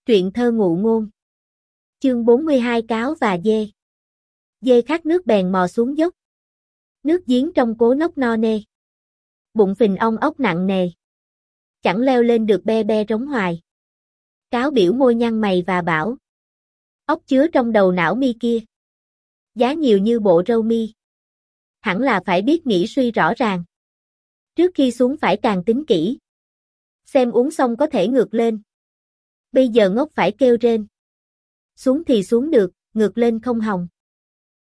Truyện thơ ngụ ngôn. Chương 42 Cáo và dê. Dê khát nước bèn mò xuống dốc. Nước giếng trong cố nốc no nê. Bụng phình ong ốc nặng nề. Chẳng leo lên được be be rống hoài. Cáo biểu môi nhăn mày và bảo. Ốc chứa trong đầu não mi kia. Giá nhiều như bộ râu mi. Hẳn là phải biết nghĩ suy rõ ràng. Trước khi xuống phải càng tính kỹ. Xem uống xong có thể ngược lên. Bây giờ ngốc phải kêu rên. Xuống thì xuống được, ngược lên không hòng.